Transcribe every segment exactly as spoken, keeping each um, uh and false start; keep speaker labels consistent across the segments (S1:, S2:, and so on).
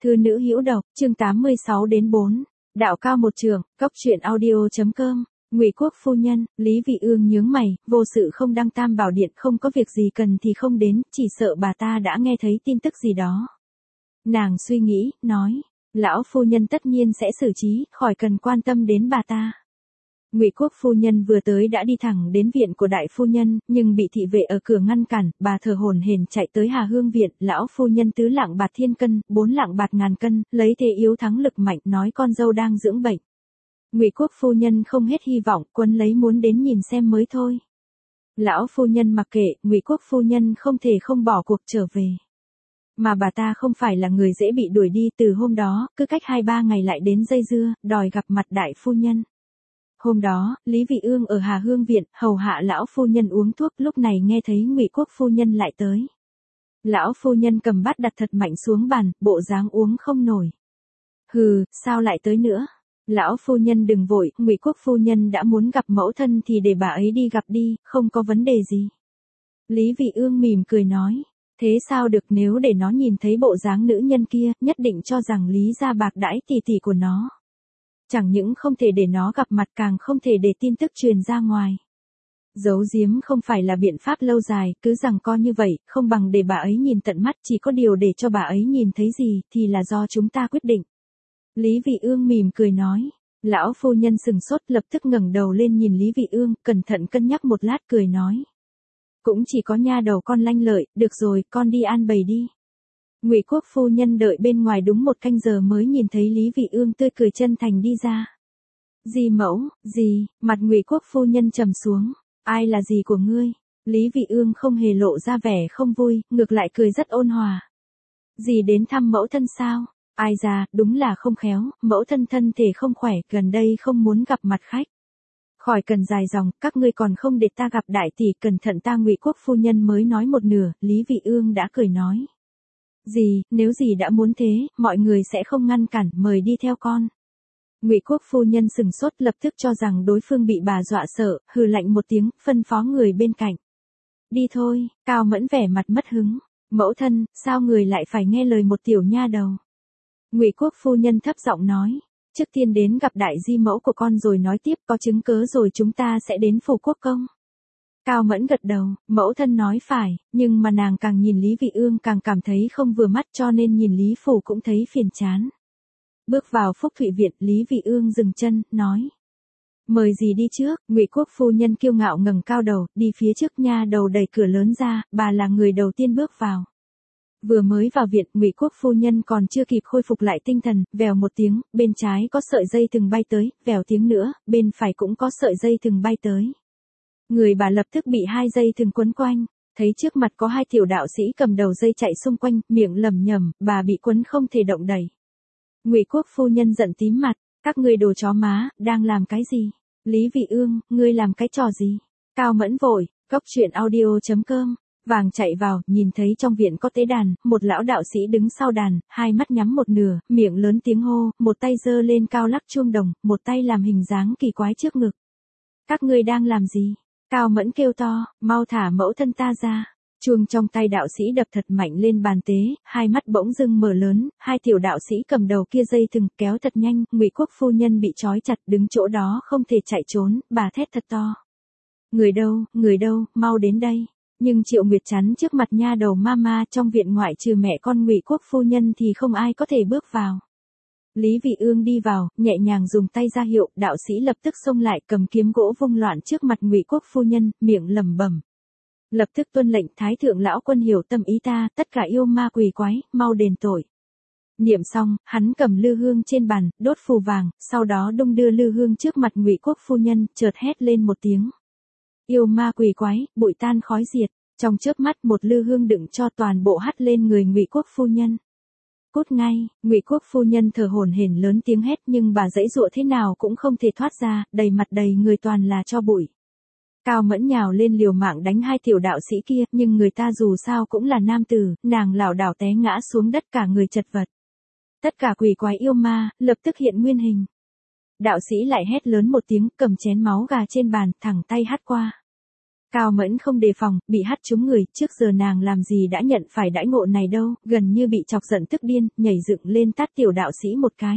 S1: Thư nữ hữu độc, chương tám mươi sáu đến bốn. Đạo cao một trường, cốc truyện audio.com. Ngụy Quốc phu nhân, Lý Vị Ương nhướng mày, vô sự không đăng tam bảo điện, không có việc gì cần thì không đến, chỉ sợ bà ta đã nghe thấy tin tức gì đó. Nàng suy nghĩ, nói, lão phu nhân tất nhiên sẽ xử trí, khỏi cần quan tâm đến bà ta. Ngụy Quốc phu nhân vừa tới đã đi thẳng đến viện của đại phu nhân, nhưng bị thị vệ ở cửa ngăn cản, bà thở hổn hển chạy tới Hà Hương viện, lão phu nhân tứ lạng bạc thiên cân, bốn lạng bạc ngàn cân, lấy thế yếu thắng lực mạnh, nói con dâu đang dưỡng bệnh. Ngụy Quốc phu nhân không hết hy vọng, quấn lấy muốn đến nhìn xem mới thôi. Lão phu nhân mặc kệ, Ngụy Quốc phu nhân không thể không bỏ cuộc trở về. Mà bà ta không phải là người dễ bị đuổi đi, từ hôm đó, cứ cách hai ba ngày lại đến dây dưa, đòi gặp mặt đại phu nhân. Hôm đó, Lý Vị Ương ở Hà Hương viện, hầu hạ lão phu nhân uống thuốc, lúc này nghe thấy Ngụy Quốc phu nhân lại tới. Lão phu nhân cầm bát đặt thật mạnh xuống bàn, bộ dáng uống không nổi. Hừ, sao lại tới nữa? Lão phu nhân đừng vội, Ngụy Quốc phu nhân đã muốn gặp mẫu thân thì để bà ấy đi gặp đi, không có vấn đề gì. Lý Vị Ương mỉm cười nói, thế sao được, nếu để nó nhìn thấy bộ dáng nữ nhân kia, nhất định cho rằng Lý gia bạc đãi tỷ tỷ của nó. Chẳng những không thể để nó gặp mặt, càng không thể để tin tức truyền ra ngoài. Giấu giếm không phải là biện pháp lâu dài, cứ rằng co như vậy, không bằng để bà ấy nhìn tận mắt, chỉ có điều để cho bà ấy nhìn thấy gì, thì là do chúng ta quyết định. Lý Vị Ương mỉm cười nói, lão phu nhân sừng sốt, lập tức ngẩng đầu lên nhìn Lý Vị Ương, cẩn thận cân nhắc một lát cười nói. Cũng chỉ có nha đầu con lanh lợi, được rồi, con đi an bày đi. Ngụy Quốc phu nhân đợi bên ngoài đúng một canh giờ mới nhìn thấy Lý Vị Ương tươi cười chân thành đi ra. Dì mẫu, dì, mặt Ngụy Quốc phu nhân trầm xuống, ai là dì của ngươi? Lý Vị Ương không hề lộ ra vẻ không vui, ngược lại cười rất ôn hòa. Dì đến thăm mẫu thân sao? Ai ra, đúng là không khéo, mẫu thân thân thể không khỏe, gần đây không muốn gặp mặt khách. Khỏi cần dài dòng, các ngươi còn không để ta gặp đại tỷ, cẩn thận ta. Ngụy Quốc phu nhân mới nói một nửa, Lý Vị Ương đã cười nói. Dì, nếu dì đã muốn thế, mọi người sẽ không ngăn cản, mời đi theo con. Ngụy Quốc phu nhân sừng sốt, lập tức cho rằng đối phương bị bà dọa sợ, hừ lạnh một tiếng, phân phó người bên cạnh. Đi thôi, Cao Mẫn vẻ mặt mất hứng. Mẫu thân, sao người lại phải nghe lời một tiểu nha đầu? Ngụy Quốc phu nhân thấp giọng nói, trước tiên đến gặp đại di mẫu của con rồi nói tiếp, có chứng cớ rồi chúng ta sẽ đến phủ quốc công. Cao Mẫn gật đầu, mẫu thân nói phải, nhưng mà nàng càng nhìn Lý Vị Ương càng cảm thấy không vừa mắt, cho nên nhìn Lý phủ cũng thấy phiền chán. Bước vào Phúc Thụy viện, Lý Vị Ương dừng chân, nói. Mời gì đi trước? Ngụy Quốc phu nhân kiêu ngạo ngẩng cao đầu, đi phía trước. Nha đầu đẩy cửa lớn ra, bà là người đầu tiên bước vào. Vừa mới vào viện, Ngụy Quốc phu nhân còn chưa kịp khôi phục lại tinh thần, vèo một tiếng, bên trái có sợi dây thừng bay tới, vèo tiếng nữa, bên phải cũng có sợi dây thừng bay tới. Người bà lập tức bị hai dây thừng quấn quanh, thấy trước mặt có hai tiểu đạo sĩ cầm đầu dây chạy xung quanh, miệng lẩm nhẩm, bà bị quấn không thể động đậy. Ngụy Quốc phu nhân giận tím mặt, các ngươi đồ chó má, đang làm cái gì? Lý Vị Ương, ngươi làm cái trò gì? Cao Mẫn vội, cốc truyện audio.com. Vàng chạy vào, nhìn thấy trong viện có tế đàn, một lão đạo sĩ đứng sau đàn, hai mắt nhắm một nửa, miệng lớn tiếng hô, một tay giơ lên cao lắc chuông đồng, một tay làm hình dáng kỳ quái trước ngực. Các ngươi đang làm gì? Cao Mẫn kêu to, mau thả mẫu thân ta ra. Chuông trong tay đạo sĩ đập thật mạnh lên bàn tế, hai mắt bỗng dưng mở lớn, hai tiểu đạo sĩ cầm đầu kia dây thừng kéo thật nhanh, Ngụy Quốc phu nhân bị trói chặt đứng chỗ đó không thể chạy trốn, bà thét thật to. Người đâu, người đâu, mau đến đây. Nhưng Triệu Nguyệt chắn trước mặt nha đầu mama, trong viện ngoại trừ mẹ con Ngụy Quốc phu nhân thì không ai có thể bước vào. Lý Vị Ương đi vào, nhẹ nhàng dùng tay ra hiệu, đạo sĩ lập tức xông lại cầm kiếm gỗ vung loạn trước mặt Ngụy Quốc phu nhân, miệng lẩm bẩm. Lập tức tuân lệnh, thái thượng lão quân hiểu tâm ý ta, tất cả yêu ma quỷ quái, mau đền tội. Niệm xong, hắn cầm lư hương trên bàn, đốt phù vàng, sau đó đung đưa lư hương trước mặt Ngụy Quốc phu nhân, chợt hét lên một tiếng. Yêu ma quỷ quái, bụi tan khói diệt, trong chớp mắt một lư hương đựng cho toàn bộ hắt lên người Ngụy Quốc phu nhân. Cút ngay, Ngụy Quốc phu nhân thở hổn hển lớn tiếng hét, nhưng bà giãy giụa thế nào cũng không thể thoát ra, đầy mặt đầy người toàn là tro bụi. Cao Mẫn nhào lên liều mạng đánh hai tiểu đạo sĩ kia, nhưng người ta dù sao cũng là nam tử, nàng lảo đảo té ngã xuống đất cả người chật vật. Tất cả quỷ quái yêu ma, lập tức hiện nguyên hình. Đạo sĩ lại hét lớn một tiếng, cầm chén máu gà trên bàn, thẳng tay hắt qua. Cao Mẫn không đề phòng, bị hắt trúng người, trước giờ nàng làm gì đã nhận phải đãi ngộ này đâu, gần như bị chọc giận tức điên, nhảy dựng lên tát tiểu đạo sĩ một cái.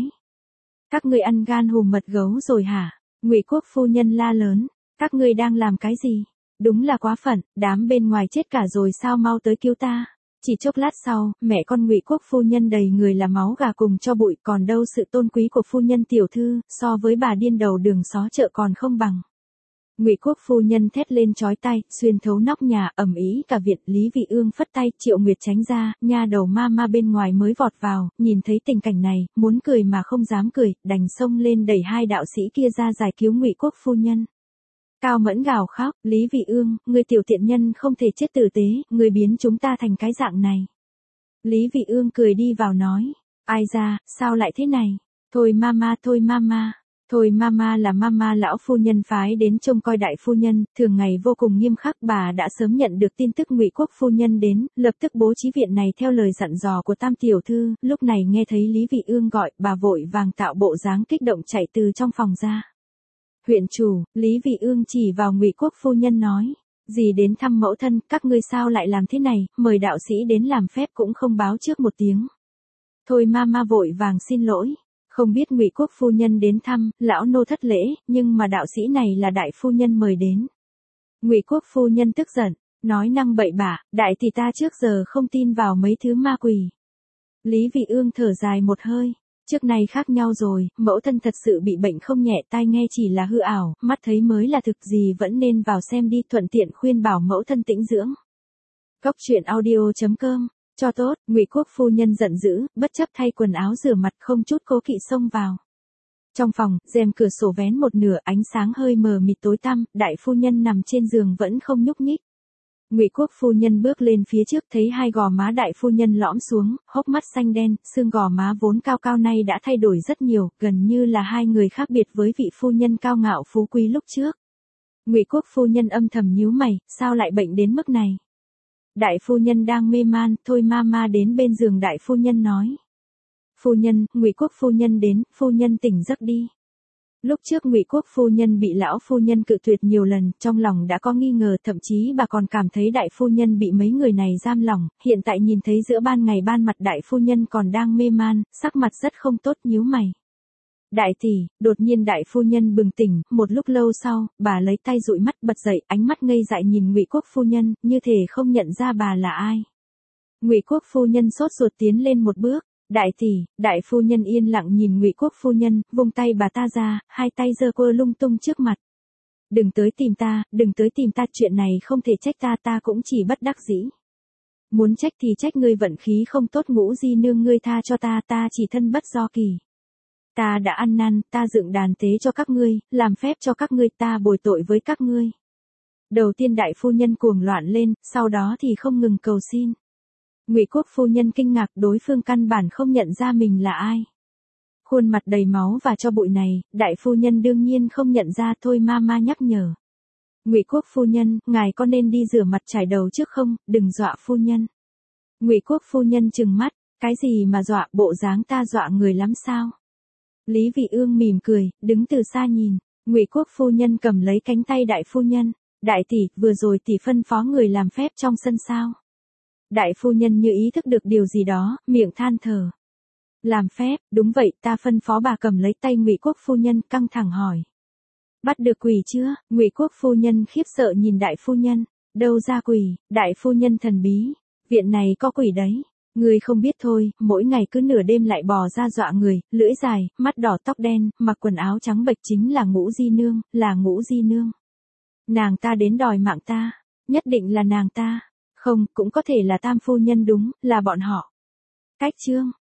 S1: Các ngươi ăn gan hùm mật gấu rồi hả? Ngụy Quốc phu nhân la lớn, các ngươi đang làm cái gì? Đúng là quá phận, đám bên ngoài chết cả rồi sao, mau tới cứu ta. Chỉ chốc lát sau, mẹ con Ngụy Quốc phu nhân đầy người là máu gà cùng cho bụi, còn đâu sự tôn quý của phu nhân tiểu thư, so với bà điên đầu đường xó chợ còn không bằng. Ngụy Quốc phu nhân thét lên chói tai, xuyên thấu nóc nhà, ầm ĩ cả viện. Lý Vị Ương phất tay, Triệu Nguyệt tránh ra, nha đầu ma ma bên ngoài mới vọt vào, nhìn thấy tình cảnh này, muốn cười mà không dám cười, đành xông lên đẩy hai đạo sĩ kia ra giải cứu Ngụy Quốc phu nhân. Cao Mẫn gào khóc, Lý Vị Ương, ngươi tiểu tiện nhân không thể chết tử tế, ngươi biến chúng ta thành cái dạng này. Lý Vị Ương cười đi vào nói, ai ra, sao lại thế này? Thôi mama, thôi mama. Thôi mama là mama lão phu nhân phái đến trông coi đại phu nhân, thường ngày vô cùng nghiêm khắc. Bà đã sớm nhận được tin tức Ngụy Quốc phu nhân đến, lập tức bố trí viện này theo lời dặn dò của Tam tiểu thư. Lúc này nghe thấy Lý Vị Ương gọi, bà vội vàng tạo bộ dáng kích động chạy từ trong phòng ra. Huyện chủ, Lý Vị Ương chỉ vào Ngụy Quốc phu nhân nói, gì đến thăm mẫu thân, các ngươi sao lại làm thế này, mời đạo sĩ đến làm phép cũng không báo trước một tiếng. Thôi mama vội vàng xin lỗi. Không biết Ngụy Quốc phu nhân đến thăm, lão nô thất lễ, nhưng mà đạo sĩ này là đại phu nhân mời đến. Ngụy Quốc phu nhân tức giận, nói năng bậy bạ, đại thì ta trước giờ không tin vào mấy thứ ma quỷ. Lý Vị Ương thở dài một hơi, trước này khác nhau rồi, mẫu thân thật sự bị bệnh không nhẹ, tai nghe chỉ là hư ảo, mắt thấy mới là thực, gì vẫn nên vào xem đi, thuận tiện khuyên bảo mẫu thân tĩnh dưỡng. Cốc truyện audio chấm com Cho tốt, Ngụy Quốc phu nhân giận dữ, bất chấp thay quần áo rửa mặt không chút cố kỵ xông vào. Trong phòng, rèm cửa sổ vén một nửa, ánh sáng hơi mờ mịt tối tăm, đại phu nhân nằm trên giường vẫn không nhúc nhích. Ngụy Quốc phu nhân bước lên phía trước, thấy hai gò má đại phu nhân lõm xuống, hốc mắt xanh đen, xương gò má vốn cao cao nay đã thay đổi rất nhiều, gần như là hai người khác biệt với vị phu nhân cao ngạo phú quý lúc trước. Ngụy Quốc phu nhân âm thầm nhíu mày, sao lại bệnh đến mức này? Đại phu nhân đang mê man, thôi mama đến bên giường đại phu nhân nói. Phu nhân, Ngụy Quốc phu nhân đến, phu nhân tỉnh giấc đi. Lúc trước Ngụy Quốc phu nhân bị lão phu nhân cự tuyệt nhiều lần, trong lòng đã có nghi ngờ, thậm chí bà còn cảm thấy đại phu nhân bị mấy người này giam lỏng, hiện tại nhìn thấy giữa ban ngày ban mặt đại phu nhân còn đang mê man, sắc mặt rất không tốt, nhíu mày. Đại tỷ, đột nhiên đại phu nhân bừng tỉnh, một lúc lâu sau, bà lấy tay dụi mắt bật dậy, ánh mắt ngây dại nhìn Ngụy Quốc phu nhân, như thể không nhận ra bà là ai. Ngụy Quốc phu nhân sốt ruột tiến lên một bước, đại tỷ, đại phu nhân yên lặng nhìn Ngụy Quốc phu nhân, vung tay bà ta ra, hai tay giơ quơ lung tung trước mặt. Đừng tới tìm ta, đừng tới tìm ta, chuyện này không thể trách ta, ta cũng chỉ bất đắc dĩ. Muốn trách thì trách ngươi vận khí không tốt, Ngũ di nương ngươi tha cho ta, ta chỉ thân bất do kỳ. Ta đã ăn năn, ta dựng đàn tế cho các ngươi, làm phép cho các ngươi, ta bồi tội với các ngươi. Đầu tiên đại phu nhân cuồng loạn lên, sau đó thì không ngừng cầu xin. Ngụy Quốc phu nhân kinh ngạc, đối phương căn bản không nhận ra mình là ai. Khuôn mặt đầy máu và cho bụi này, đại phu nhân đương nhiên không nhận ra, thôi mama nhắc nhở. Ngụy Quốc phu nhân, ngài có nên đi rửa mặt trải đầu trước không, đừng dọa phu nhân. Ngụy Quốc phu nhân trừng mắt, cái gì mà dọa, bộ dáng ta dọa người lắm sao? Lý Vị Ương mỉm cười, đứng từ xa nhìn, Ngụy Quốc phu nhân cầm lấy cánh tay đại phu nhân, đại tỷ, vừa rồi tỷ phân phó người làm phép trong sân sao? Đại phu nhân như ý thức được điều gì đó, miệng than thở. Làm phép, đúng vậy, ta phân phó. Bà cầm lấy tay Ngụy Quốc phu nhân, căng thẳng hỏi. Bắt được quỷ chưa? Ngụy Quốc phu nhân khiếp sợ nhìn đại phu nhân, đâu ra quỷ? Đại phu nhân thần bí, viện này có quỷ đấy. Ngươi không biết thôi, mỗi ngày cứ nửa đêm lại bò ra dọa người, lưỡi dài, mắt đỏ tóc đen, mặc quần áo trắng bệch, chính là Ngũ di nương, là Ngũ di nương. Nàng ta đến đòi mạng ta, nhất định là nàng ta. Không, cũng có thể là Tam phu nhân, đúng, là bọn họ. Cách chương